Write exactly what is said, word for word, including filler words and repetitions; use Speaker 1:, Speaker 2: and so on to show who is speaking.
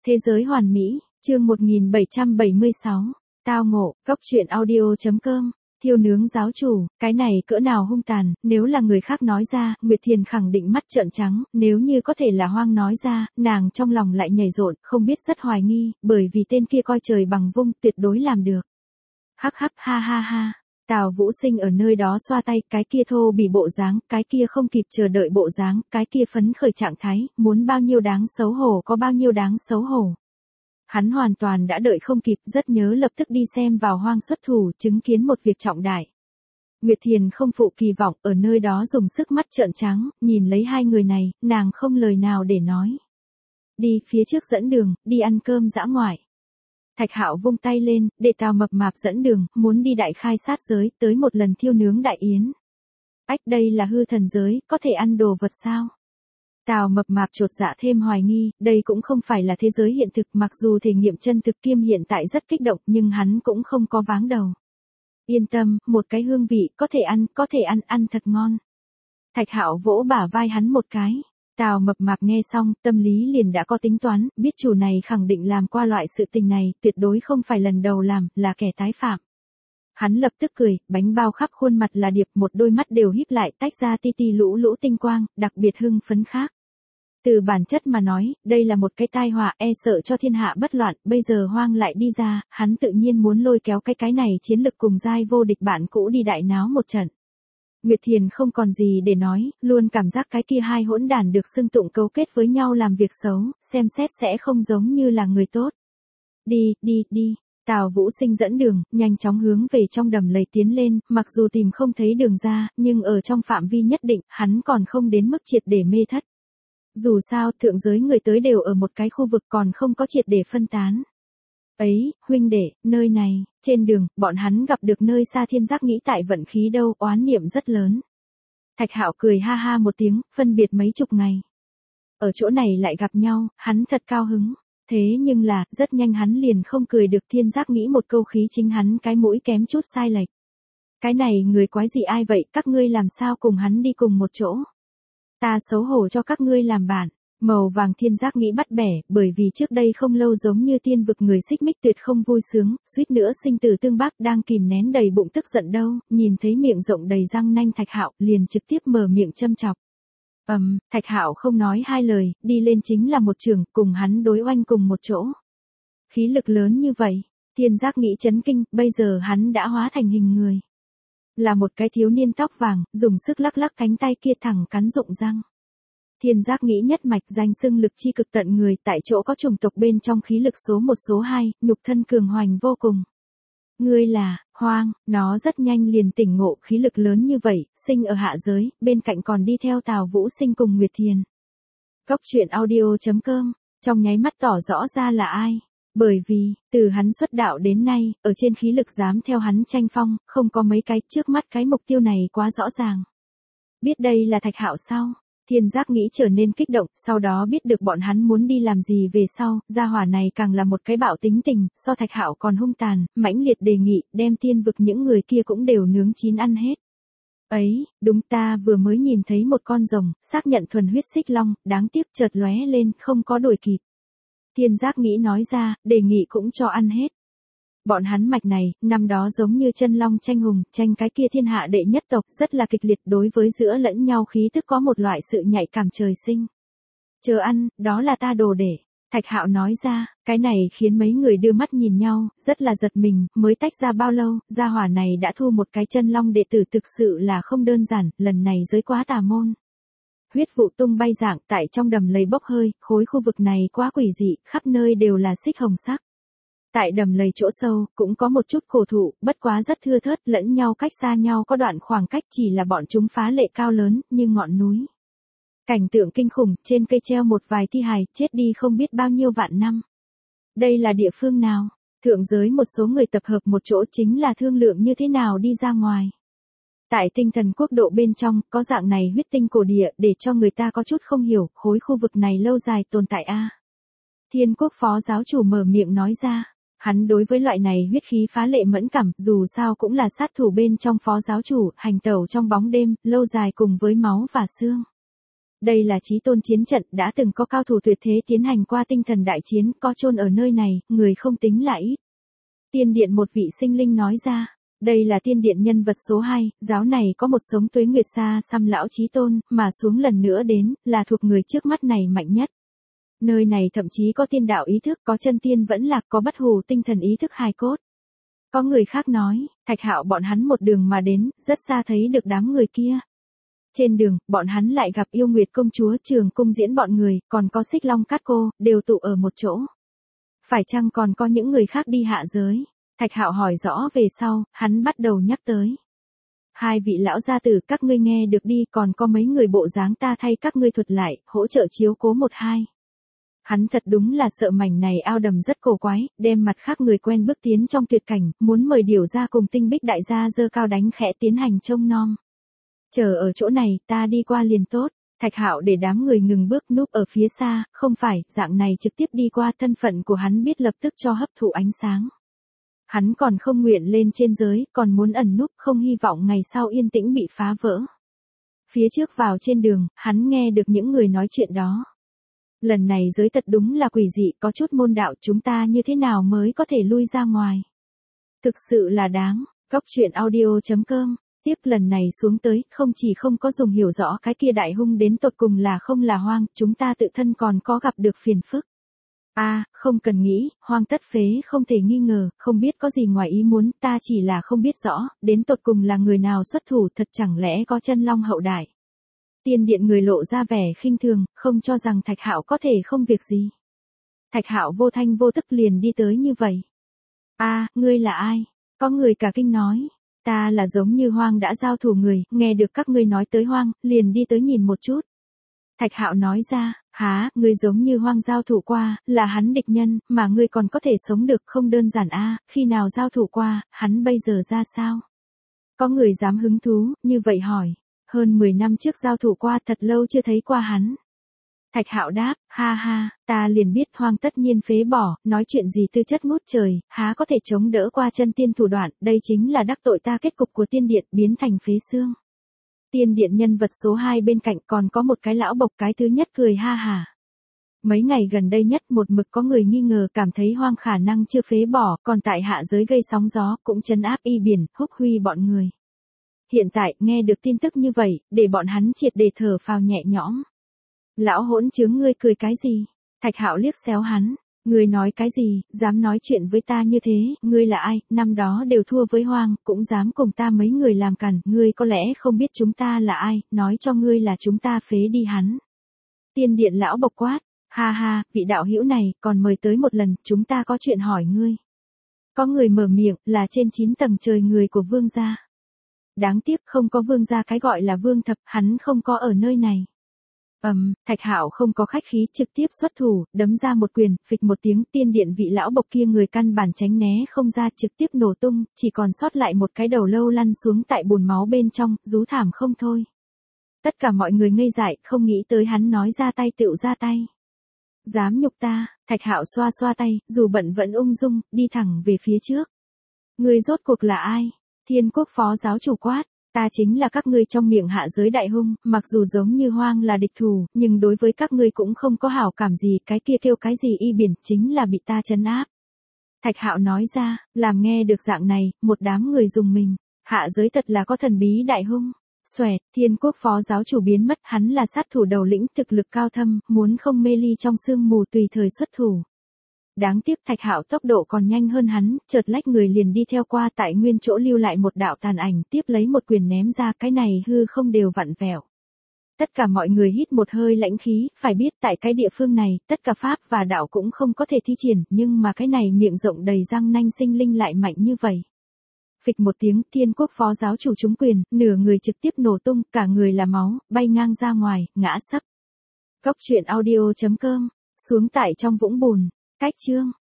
Speaker 1: Thế giới hoàn mỹ, chương một nghìn bảy trăm bảy mươi sáu, tao ngộ, cốc truyện audio.com, thiêu nướng giáo chủ, cái này cỡ nào hung tàn, nếu là người khác nói ra, Nguyệt Thiền khẳng định mắt trợn trắng, nếu như có thể là Hoang nói ra, nàng trong lòng lại nhảy rộn, không biết rất hoài nghi, bởi vì tên kia coi trời bằng vung, tuyệt đối làm được. Hắc hắc ha ha ha. Tào Vũ Sinh ở nơi đó xoa tay, cái kia thô bỉ bộ dáng, cái kia không kịp chờ đợi bộ dáng, cái kia phấn khởi trạng thái, muốn bao nhiêu đáng xấu hổ có bao nhiêu đáng xấu hổ. Hắn hoàn toàn đã đợi không kịp, rất nhớ lập tức đi xem vào Hoang xuất thủ, chứng kiến một việc trọng đại. Nguyệt Thiền không phụ kỳ vọng, ở nơi đó dùng sức mắt trợn trắng, nhìn lấy hai người này, nàng không lời nào để nói. Đi phía trước dẫn đường, đi ăn cơm dã ngoại. Thạch Hạo vung tay lên, để Tào Mập Mạp dẫn đường, muốn đi đại khai sát giới, tới một lần thiêu nướng đại yến. Ách, đây là hư thần giới, có thể ăn đồ vật sao? Tào Mập Mạp chột dạ thêm hoài nghi, đây cũng không phải là thế giới hiện thực, mặc dù thể nghiệm chân thực kiêm hiện tại rất kích động, nhưng hắn cũng không có váng đầu. Yên tâm, một cái hương vị, có thể ăn, có thể ăn, ăn thật ngon. Thạch Hạo vỗ bả vai hắn một cái. Tào Mập Mạp nghe xong, tâm lý liền đã có tính toán, biết chủ này khẳng định làm qua loại sự tình này, tuyệt đối không phải lần đầu làm, là kẻ tái phạm. Hắn lập tức cười, bánh bao khắp khuôn mặt là điệp, một đôi mắt đều híp lại, tách ra ti ti lũ lũ tinh quang, đặc biệt hưng phấn khác. Từ bản chất mà nói, đây là một cái tai họa, e sợ cho thiên hạ bất loạn, bây giờ Hoang lại đi ra, hắn tự nhiên muốn lôi kéo cái cái này chiến lực cùng giai vô địch bạn cũ đi đại náo một trận. Nguyệt Thiền không còn gì để nói, luôn cảm giác cái kia hai hỗn đản được xưng tụng cấu kết với nhau làm việc xấu, xem xét sẽ không giống như là người tốt. Đi, đi, đi. Tào Vũ Sinh dẫn đường, nhanh chóng hướng về trong đầm lầy tiến lên, mặc dù tìm không thấy đường ra, nhưng ở trong phạm vi nhất định, hắn còn không đến mức triệt để mê thất. Dù sao, thượng giới người tới đều ở một cái khu vực còn không có triệt để phân tán. Ấy, huynh đệ, nơi này, trên đường, bọn hắn gặp được nơi xa thiên giác nghĩ tại vận khí đâu, oán niệm rất lớn. Thạch Hạo cười ha ha một tiếng, phân biệt mấy chục ngày. Ở chỗ này lại gặp nhau, hắn thật cao hứng. Thế nhưng là, rất nhanh hắn liền không cười được, thiên giác nghĩ một câu khí chính hắn cái mũi kém chút sai lệch. Cái này người quái gì ai vậy, các ngươi làm sao cùng hắn đi cùng một chỗ? Ta xấu hổ cho các ngươi làm bạn. Màu vàng thiên giác nghĩ bắt bẻ, bởi vì trước đây không lâu giống như tiên vực người xích mích tuyệt không vui sướng, suýt nữa sinh tử tương bác đang kìm nén đầy bụng tức giận đâu, nhìn thấy miệng rộng đầy răng nanh Thạch Hạo, liền trực tiếp mở miệng châm chọc. Ầm, um, Thạch Hạo không nói hai lời, đi lên chính là một trường, cùng hắn đối oanh cùng một chỗ. Khí lực lớn như vậy, thiên giác nghĩ chấn kinh, bây giờ hắn đã hóa thành hình người. Là một cái thiếu niên tóc vàng, dùng sức lắc lắc cánh tay kia thẳng cắn rụng răng. Thiên giác nghĩ nhất mạch danh xưng lực chi cực tận người, tại chỗ có chủng tộc bên trong khí lực số một số hai, nhục thân cường hoành vô cùng. Ngươi là, Hoang, nó rất nhanh liền tỉnh ngộ khí lực lớn như vậy, sinh ở hạ giới, bên cạnh còn đi theo Tào Vũ Sinh cùng Nguyệt Thiền. Cốc truyện audio.com, trong nháy mắt tỏ rõ ra là ai. Bởi vì, từ hắn xuất đạo đến nay, ở trên khí lực dám theo hắn tranh phong, không có mấy cái, trước mắt cái mục tiêu này quá rõ ràng. Biết đây là Thạch Hạo sao? Thiên giác nghĩ trở nên kích động, sau đó biết được bọn hắn muốn đi làm gì về sau, gia hỏa này càng là một cái bạo tính tình, so Thạch Hạo còn hung tàn, mãnh liệt đề nghị, đem tiên vực những người kia cũng đều nướng chín ăn hết. Ấy, đúng, ta vừa mới nhìn thấy một con rồng, xác nhận thuần huyết xích long, đáng tiếc chợt lóe lên, không có đuổi kịp. Thiên giác nghĩ nói ra, đề nghị cũng cho ăn hết. Bọn hắn mạch này, năm đó giống như chân long tranh hùng, tranh cái kia thiên hạ đệ nhất tộc, rất là kịch liệt, đối với giữa lẫn nhau khí tức có một loại sự nhạy cảm trời sinh. Chờ ăn, đó là ta đồ để. Thạch Hạo nói ra, cái này khiến mấy người đưa mắt nhìn nhau, rất là giật mình, mới tách ra bao lâu, gia hỏa này đã thu một cái chân long đệ tử, thực sự là không đơn giản, lần này giới quá tà môn. Huyết vụ tung bay dạng, tại trong đầm lầy bốc hơi, khối khu vực này quá quỷ dị, khắp nơi đều là xích hồng sắc. Tại đầm lầy chỗ sâu, cũng có một chút cổ thụ, bất quá rất thưa thớt, lẫn nhau cách xa nhau có đoạn khoảng cách, chỉ là bọn chúng phá lệ cao lớn, như ngọn núi. Cảnh tượng kinh khủng, trên cây treo một vài thi hài, chết đi không biết bao nhiêu vạn năm. Đây là địa phương nào? Thượng giới một số người tập hợp một chỗ chính là thương lượng như thế nào đi ra ngoài. Tại tinh thần quốc độ bên trong, có dạng này huyết tinh cổ địa, để cho người ta có chút không hiểu, khối khu vực này lâu dài tồn tại a. Thiên quốc phó giáo chủ mở miệng nói ra. Hắn đối với loại này huyết khí phá lệ mẫn cảm, dù sao cũng là sát thủ bên trong phó giáo chủ, hành tẩu trong bóng đêm, lâu dài cùng với máu và xương. Đây là chí tôn chiến trận, đã từng có cao thủ tuyệt thế tiến hành qua tinh thần đại chiến, có chôn ở nơi này, người không tính là ít. Tiên điện một vị sinh linh nói ra. Đây là tiên điện nhân vật số hai, giáo này có một sống tuế nguyệt xa xăm lão chí tôn, mà xuống lần nữa đến, là thuộc người trước mắt này mạnh nhất. Nơi này thậm chí có tiên đạo ý thức, có chân tiên vẫn lạc, có bất hủ tinh thần ý thức hài cốt. Có người khác nói, Thạch Hạo bọn hắn một đường mà đến, rất xa thấy được đám người kia. Trên đường, bọn hắn lại gặp Yêu Nguyệt công chúa, Trường Cung Diễn bọn người, còn có Xích Long Cát Cô, đều tụ ở một chỗ. Phải chăng còn có những người khác đi hạ giới? Thạch Hạo hỏi rõ về sau, hắn bắt đầu nhắc tới. Hai vị lão gia tử, các ngươi nghe được đi, còn có mấy người bộ dáng ta thay các ngươi thuật lại, hỗ trợ chiếu cố một hai. Hắn thật đúng là sợ mảnh này ao đầm rất cổ quái, đem mặt khác người quen bước tiến trong tuyệt cảnh, muốn mời điều ra cùng Tinh Bích đại gia dơ cao đánh khẽ tiến hành trông nom. Chờ ở chỗ này, ta đi qua liền tốt. Thạch Hạo để đám người ngừng bước núp ở phía xa, không phải, dạng này trực tiếp đi qua, thân phận của hắn biết lập tức cho hấp thụ ánh sáng. Hắn còn không nguyện lên trên giới, còn muốn ẩn núp, không hy vọng ngày sau yên tĩnh bị phá vỡ. Phía trước vào trên đường, hắn nghe được những người nói chuyện đó. Lần này giới thật đúng là quỷ dị, có chút môn đạo, chúng ta như thế nào mới có thể lui ra ngoài. Thực sự là đáng. Cóc truyện audio chấm com. Tiếp lần này xuống tới, không chỉ không có dùng hiểu rõ cái kia đại hung đến tột cùng là không là Hoang, chúng ta tự thân còn có gặp được phiền phức. A, à, không cần nghĩ, Hoang tất phế không thể nghi ngờ, không biết có gì ngoài ý muốn, ta chỉ là không biết rõ, đến tột cùng là người nào xuất thủ, thật chẳng lẽ có chân long hậu đại. Tiên điện người lộ ra vẻ khinh thường, không cho rằng Thạch Hạo có thể không việc gì. Thạch Hạo vô thanh vô tức liền đi tới như vậy. A, à, ngươi là ai? Có người cả kinh nói. Ta là giống như Hoang đã giao thủ người, nghe được các ngươi nói tới Hoang, liền đi tới nhìn một chút. Thạch Hạo nói ra, há, ngươi giống như Hoang giao thủ qua, là hắn địch nhân, mà ngươi còn có thể sống được, không đơn giản a, à, khi nào giao thủ qua, hắn bây giờ ra sao? Có người dám hứng thú, như vậy hỏi, hơn mười năm trước giao thủ qua, thật lâu chưa thấy qua hắn. Thạch Hạo đáp, ha ha, ta liền biết Hoang tất nhiên phế bỏ, nói chuyện gì tư chất ngút trời, há có thể chống đỡ qua chân tiên thủ đoạn, đây chính là đắc tội ta, kết cục của tiên điện biến thành phế xương. Tiên điện nhân vật số hai bên cạnh còn có một cái lão bộc, cái thứ nhất cười ha hả. Mấy ngày gần đây nhất một mực có người nghi ngờ, cảm thấy Hoang khả năng chưa phế bỏ, còn tại hạ giới gây sóng gió, cũng trấn áp y biển, húc huy bọn người. Hiện tại, nghe được tin tức như vậy, để bọn hắn triệt để thở phào nhẹ nhõm. Lão hỗn trướng, ngươi cười cái gì? Thạch Hạo liếc xéo hắn. Ngươi nói cái gì, dám nói chuyện với ta như thế, ngươi là ai, năm đó đều thua với Hoang, cũng dám cùng ta mấy người làm cản, ngươi có lẽ không biết chúng ta là ai, nói cho ngươi là chúng ta phế đi hắn. Tiên điện lão bộc quát, ha ha, vị đạo hữu này, còn mời tới một lần, chúng ta có chuyện hỏi ngươi. Có người mở miệng, là trên chín tầng trời người của vương gia. Đáng tiếc không có vương gia cái gọi là vương thập, hắn không có ở nơi này. Ầm, um, Thạch Hạo không có khách khí, trực tiếp xuất thủ, đấm ra một quyền, phịch một tiếng, tiên điện vị lão bộc kia người căn bản tránh né không ra, trực tiếp nổ tung, chỉ còn sót lại một cái đầu lâu lăn xuống tại bùn máu bên trong, rú thảm không thôi. Tất cả mọi người ngây dại, không nghĩ tới hắn nói ra tay tựu ra tay. Dám nhục ta, Thạch Hạo xoa xoa tay, dù bận vẫn ung dung, đi thẳng về phía trước. Người rốt cuộc là ai? Thiên Quốc phó giáo chủ quát. Ta chính là các ngươi trong miệng hạ giới đại hung, mặc dù giống như Hoang là địch thủ, nhưng đối với các ngươi cũng không có hảo cảm gì, cái kia kêu cái gì y biển, chính là bị ta trấn áp. Thạch Hạo nói ra, làm nghe được dạng này, một đám người dùng mình, hạ giới thật là có thần bí đại hung. Xoẹt, Thiên Quốc phó giáo chủ biến mất, hắn là sát thủ đầu lĩnh, thực lực cao thâm, muốn không mê ly trong sương mù tùy thời xuất thủ. Đáng tiếc Thạch Hạo tốc độ còn nhanh hơn hắn, chợt lách người liền đi theo qua, tại nguyên chỗ lưu lại một đạo tàn ảnh, tiếp lấy một quyền ném ra, cái này hư không đều vặn vẹo. Tất cả mọi người hít một hơi lãnh khí, phải biết tại cái địa phương này, tất cả pháp và đạo cũng không có thể thi triển, nhưng mà cái này miệng rộng đầy răng nanh sinh linh lại mạnh như vậy. Phịch một tiếng, Thiên Quốc phó giáo chủ trúng quyền, nửa người trực tiếp nổ tung, cả người là máu, bay ngang ra ngoài, ngã sấp. Cóc truyện audio chấm com, xuống tại trong vũng bùn. Cách chương